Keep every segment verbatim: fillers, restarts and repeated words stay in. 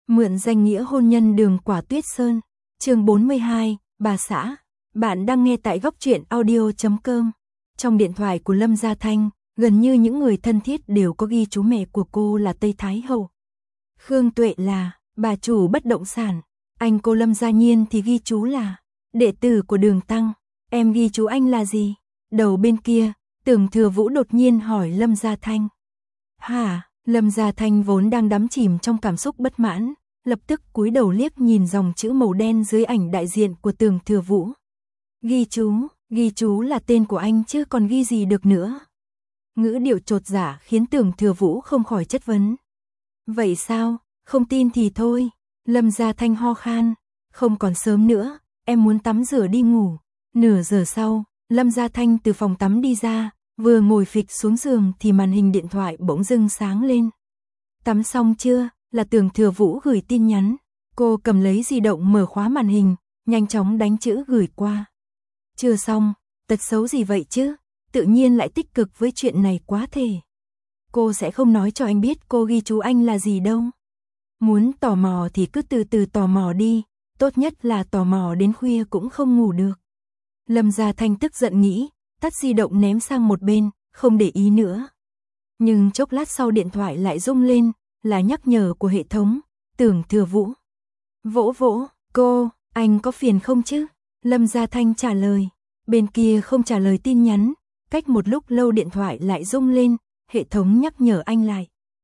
Mượn danh nghĩa hôn nhân đường Quả Tuyết Sơn. Chương bốn mươi hai, bà xã. Bạn đang nghe tại góc truyện audio chấm com. Trong điện thoại của Lâm Gia Thanh, gần như những người thân thiết đều có ghi chú mẹ của cô là Tây Thái Hậu. Khương Tuệ là bà chủ bất động sản, anh cô Lâm Gia Nhiên thì ghi chú là đệ tử của Đường Tăng. Em ghi chú anh là gì? Đầu bên kia, Tưởng Thừa Vũ đột nhiên hỏi Lâm Gia Thanh. Hả? Lâm Gia Thanh vốn đang đắm chìm trong cảm xúc bất mãn, lập tức cúi đầu liếc nhìn dòng chữ màu đen dưới ảnh đại diện của Tưởng Thừa Vũ. Ghi chú, ghi chú là tên của anh chứ còn ghi gì được nữa. Ngữ điệu chột dạ khiến Tưởng Thừa Vũ không khỏi chất vấn. Vậy sao, không tin thì thôi. Lâm Gia Thanh ho khan. Không còn sớm nữa, em muốn tắm rửa đi ngủ. Nửa giờ sau, Lâm Gia Thanh từ phòng tắm đi ra, vừa ngồi phịch xuống giường thì màn hình điện thoại bỗng dưng sáng lên. Tắm xong chưa? Là Tưởng Thừa Vũ gửi tin nhắn. Cô cầm lấy di động mở khóa màn hình, nhanh chóng đánh chữ gửi qua. Chưa xong, tật xấu gì vậy chứ? Tự nhiên lại tích cực với chuyện này quá thể. Cô sẽ không nói cho anh biết cô ghi chú anh là gì đâu. Muốn tò mò thì cứ từ từ tò mò đi, tốt nhất là tò mò đến khuya cũng không ngủ được. Lâm Gia Thanh tức giận nghĩ, tắt di động ném sang một bên, không để ý nữa. Nhưng chốc lát sau điện thoại lại rung lên, là nhắc nhở của hệ thống, Tưởng Thừa Vũ. Vỗ vỗ, cô, anh có phiền không chứ? Lâm Gia Thanh trả lời, bên kia không trả lời tin nhắn, cách một lúc lâu điện thoại lại rung lên, hệ thống nhắc nhở anh lại.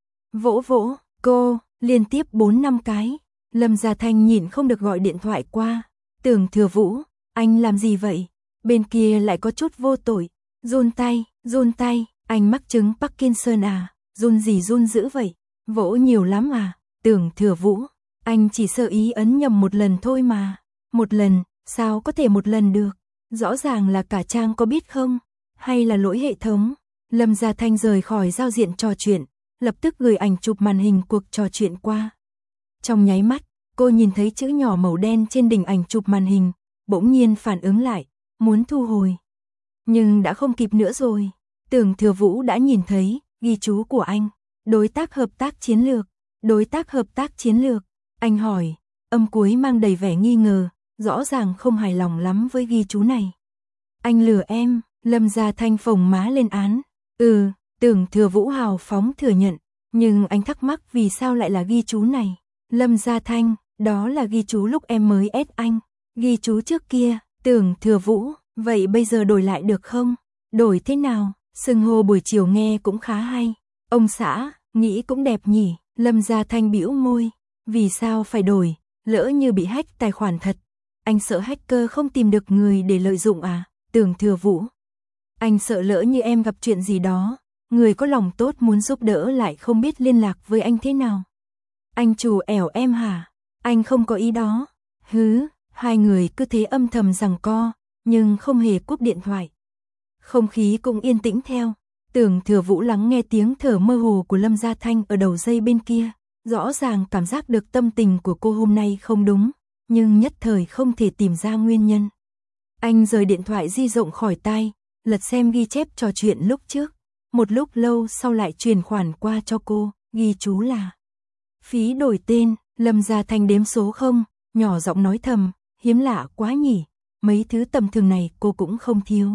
Vỗ vỗ, cô, liên tiếp bốn năm cái, Lâm Gia Thanh nhịn không được gọi điện thoại qua. Tưởng Thừa Vũ, anh làm gì vậy? Bên kia lại có chút vô tội, run tay, run tay, anh mắc chứng Parkinson à, run gì run dữ vậy? Vỗ nhiều lắm à? Tưởng Thừa Vũ, anh chỉ sơ ý ấn nhầm một lần thôi mà. Một lần, sao có thể một lần được? Rõ ràng là cả trang có biết không? Hay là lỗi hệ thống? Lâm Gia Thanh rời khỏi giao diện trò chuyện, lập tức gửi ảnh chụp màn hình cuộc trò chuyện qua. Trong nháy mắt, cô nhìn thấy chữ nhỏ màu đen trên đỉnh ảnh chụp màn hình, bỗng nhiên phản ứng lại, muốn thu hồi. Nhưng đã không kịp nữa rồi. Tưởng Thừa Vũ đã nhìn thấy ghi chú của anh, đối tác hợp tác chiến lược, đối tác hợp tác chiến lược. Anh hỏi, âm cuối mang đầy vẻ nghi ngờ, rõ ràng không hài lòng lắm với ghi chú này. Anh lừa em? Lâm Gia Thanh phồng má lên án. Ừ, Tưởng Thừa Vũ hào phóng thừa nhận, nhưng anh thắc mắc vì sao lại là ghi chú này. Lâm Gia Thanh, đó là ghi chú lúc em mới ép anh. Ghi chú trước kia. Tưởng Thừa Vũ, vậy bây giờ đổi lại được không? Đổi thế nào? Xưng hô buổi chiều nghe cũng khá hay. Ông xã, nghĩ cũng đẹp nhỉ? Lâm Gia Thanh bĩu môi. Vì sao phải đổi? Lỡ như bị hack tài khoản thật. Anh sợ hacker không tìm được người để lợi dụng à? Tưởng Thừa Vũ. Anh sợ lỡ như em gặp chuyện gì đó, người có lòng tốt muốn giúp đỡ lại không biết liên lạc với anh thế nào. Anh chủ ẻo em hả? Anh không có ý đó. Hứ. Hai người cứ thế âm thầm giằng co, nhưng không hề cúp điện thoại. Không khí cũng yên tĩnh theo. Tưởng Thừa Vũ lắng nghe tiếng thở mơ hồ của Lâm Gia Thanh ở đầu dây bên kia, rõ ràng cảm giác được tâm tình của cô hôm nay không đúng, nhưng nhất thời không thể tìm ra nguyên nhân. Anh rời điện thoại di động khỏi tai, lật xem ghi chép trò chuyện lúc trước. Một lúc lâu sau lại truyền khoản qua cho cô, ghi chú là phí đổi tên. Lâm Gia Thanh đếm số không, nhỏ giọng nói thầm. Hiếm lạ quá nhỉ, mấy thứ tầm thường này cô cũng không thiếu.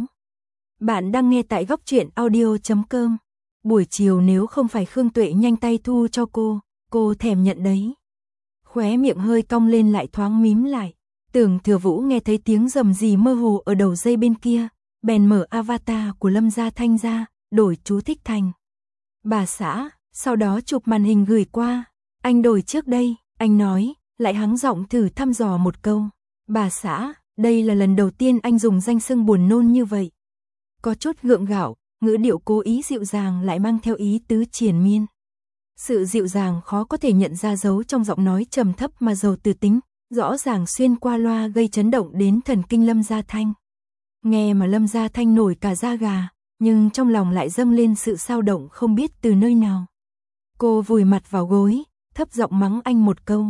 Bạn đang nghe tại góc truyện audio chấm com. Buổi chiều nếu không phải Khương Tuệ nhanh tay thu cho cô, cô thèm nhận đấy. Khóe miệng hơi cong lên lại thoáng mím lại. Tưởng Thừa Vũ nghe thấy tiếng rầm rì mơ hồ ở đầu dây bên kia, bèn mở avatar của Lâm Gia Thanh ra, đổi chú thích thành bà xã, sau đó chụp màn hình gửi qua. Anh đổi trước đây, anh nói, lại hắng giọng thử thăm dò một câu. Bà xã, đây là lần đầu tiên anh dùng danh xưng buồn nôn như vậy. Có chút gượng gạo, ngữ điệu cố ý dịu dàng lại mang theo ý tứ triền miên. Sự dịu dàng khó có thể nhận ra dấu trong giọng nói trầm thấp mà giàu từ tính, rõ ràng xuyên qua loa gây chấn động đến thần kinh Lâm Gia Thanh. Nghe mà Lâm Gia Thanh nổi cả da gà, nhưng trong lòng lại dâng lên sự xao động không biết từ nơi nào. Cô vùi mặt vào gối, thấp giọng mắng anh một câu.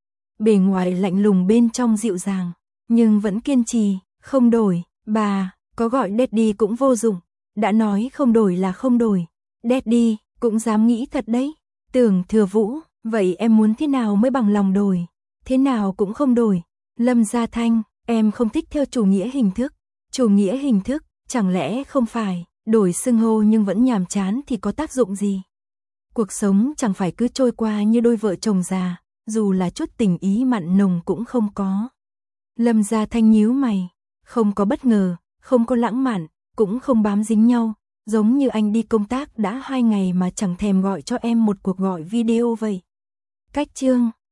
Bề ngoài lạnh lùng bên trong dịu dàng, nhưng vẫn kiên trì, không đổi. Bà, có gọi Daddy cũng vô dụng, đã nói không đổi là không đổi. Daddy, cũng dám nghĩ thật đấy. Tưởng Thừa Vũ, Vậy em muốn thế nào mới bằng lòng đổi? Thế nào cũng không đổi. Lâm Gia Thanh, em không thích theo chủ nghĩa hình thức. Chủ nghĩa hình thức, chẳng lẽ không phải, đổi xưng hô nhưng vẫn nhàm chán thì có tác dụng gì? Cuộc sống chẳng phải cứ trôi qua như đôi vợ chồng già, dù là chút tình ý mặn nồng cũng không có. Lâm Gia Thanh nhíu mày, không có bất ngờ, không có lãng mạn, cũng không bám dính nhau, giống như anh đi công tác đã hai ngày mà chẳng thèm gọi cho em một cuộc gọi video vậy. Cách chương